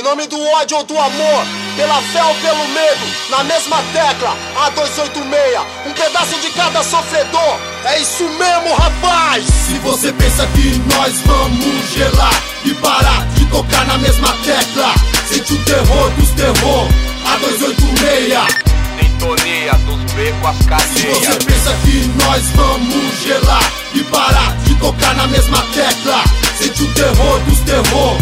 nome do ódio ou do amor, pela fé ou pelo medo, na mesma tecla, A286, um pedaço de cada sofredor. É isso mesmo, rapaz! Se você pensa que nós vamos gelar e parar de tocar na mesma tecla, sente o terror dos terror, A286. Sintonia dos becos cadeias. Se você pensa que nós vamos gelar e parar de tocar na mesma tecla, sente o terror dos terror,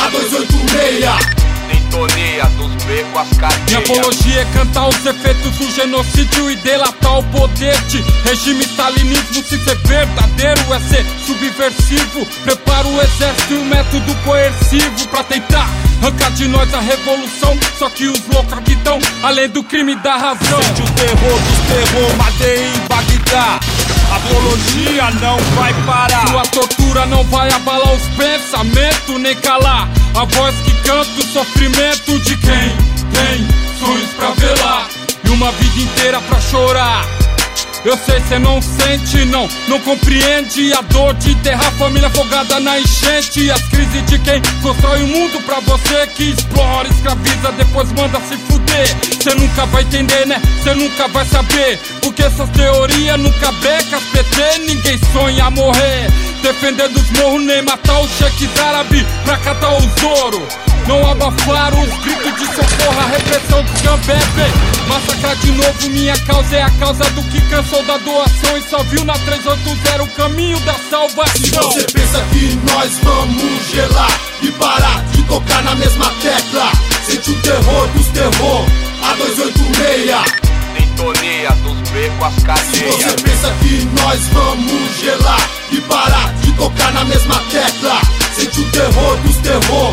A286. Sintonia dos becos cadeias. Minha apologia é cantar os efeitos do genocídio e delatar o poder de regime stalinismo. Se ser verdadeiro é ser subversivo. Prepara o exército e o método coercivo pra tentar arrancar de nós a revolução. Só que os loucos aqui estão além do crime e da razão. Sente o terror dos terror, Madeira em Bagdá. Apologia não vai parar. Sua tortura não vai abalar os pensamentos, nem calar a voz que canta o sofrimento de quem tem sonhos pra velar e uma vida inteira pra chorar. Eu sei cê não sente, não compreende a dor de enterrar a família afogada na enchente. As crises de quem constrói o mundo pra você, que explora, escraviza, depois manda se fuder. Cê nunca vai entender, né? Cê nunca vai saber, porque essas teorias nunca becam PT. Ninguém sonha morrer defendendo os morros, nem matar os cheques árabes pra catar os ouro. Não abafaram os gritos de socorro, a repressão do Gambebe. Massacrar de novo, minha causa é a causa do que cansou da doação e só viu na 380 o caminho da salvação. Se você pensa que nós vamos gelar e parar de tocar na mesma tecla, sente o terror dos terror, A286. Sintonia dos becos cadeias. Se você pensa que nós vamos gelar e parar de tocar na mesma tecla, sente o terror dos terror,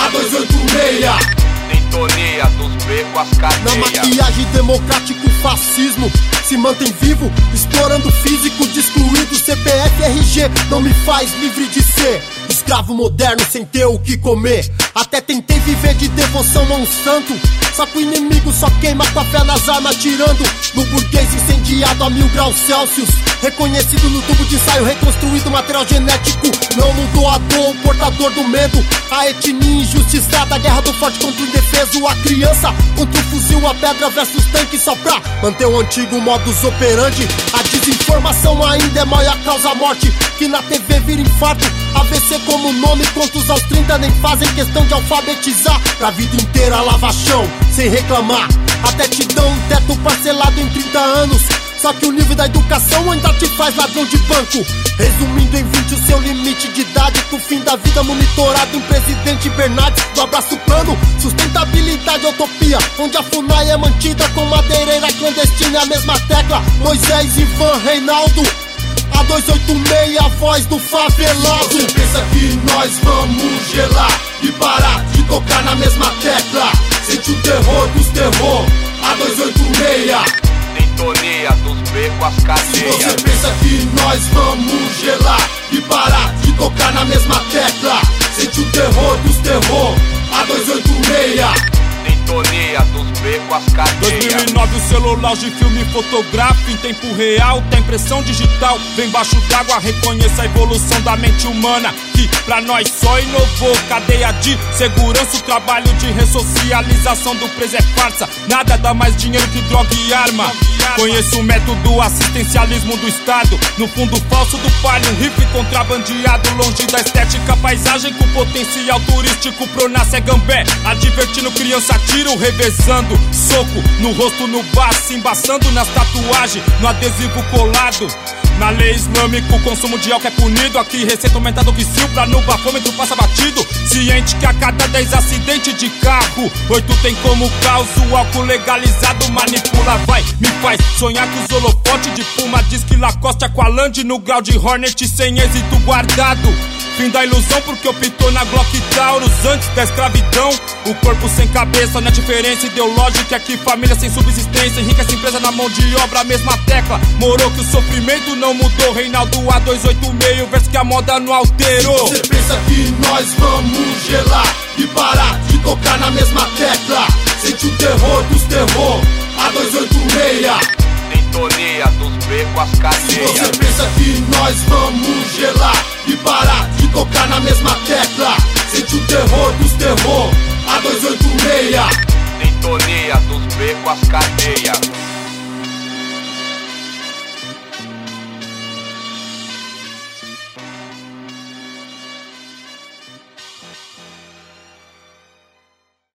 A286. Sintonia dos becos cadeias. Na maquiagem democrático fascismo se mantém vivo, explorando físico de excluído. CPF RG não me faz livre de ser escravo moderno sem ter o que comer. Até tentei viver de devoção a um santo, só que o inimigo só queima com a fé nas armas, atirando no burguês incendiado a 1000 graus Celsius. Reconhecido no tubo de ensaio, reconstruído material genético. Não no doador, o portador do medo. A etnia injustiçada, a guerra do forte contra o indefeso. A criança contra o fuzil, a pedra versus tanque. Só pra manter o antigo modus operandi. A desinformação ainda é maior causa morte, que na TV vira infarto. AVC como nome, quantos aos 30 nem fazem questão de alfabetizar. Pra vida inteira lava chão, sem reclamar. Até te dão um teto parcelado em 30 anos. Só que o nível da educação ainda te faz ladrão de banco. Resumindo em 20 o seu limite de idade, pro fim da vida monitorado em presidente Bernardes. Do abraço plano, sustentabilidade, utopia, onde a FUNAI é mantida com madeireira clandestina. É a mesma tecla, Moisés, Ivan, Reinaldo, A286, a voz do favelado. Se você pensa que nós vamos gelar e parar de tocar na mesma tecla, sente o terror dos terror, A286. Sintonia dos becos Se cadeias. você pensa que nós vamos gelar e parar de tocar na mesma tecla, sente o terror dos terror, A286. Sintonia dos becos cadeias. 2009 o celular de filme fotográfico em tempo real, tem impressão digital, vem embaixo d'água, reconheça a evolução da mente humana, que pra nós só inovou. Cadeia de segurança, o trabalho de ressocialização do preso é farsa. Nada dá mais dinheiro que droga e arma. Conheço o método assistencialismo do Estado, no fundo falso do palio, um rifle contrabandeado, longe da estética, paisagem com potencial turístico. Pronace é gambé, advertindo criança, tiro, revezando soco no rosto, no baço, embaçando nas tatuagens, no adesivo colado. Na lei islâmica, o consumo de álcool é punido. Aqui receita aumentada que silva no bafômetro passa batido. Ciente que a cada 10 acidentes de carro, 8 tem como causa o álcool legalizado. Manipula, vai, me faz sonhar com os holofotes de Puma, diz que Lacoste, Aqualande no grau de Hornet sem êxito guardado. Fim da ilusão porque optou na Glock Taurus antes da escravidão. O corpo sem cabeça, não é diferença ideológica. Aqui família sem subsistência, enriquece empresa na mão de obra, a mesma tecla. Morou que o sofrimento não mudou. Reinaldo A286, verso que a moda não alterou. Você pensa que nós vamos gelar e parar de tocar na mesma tecla, sente o terror dos terror, A286. Sintonia dos becos Se cadeias. você pensa que nós vamos gelar e parar de tocar na mesma tecla, sente o terror dos terror, A286. meia. Sintonia dos becos, as cadeias.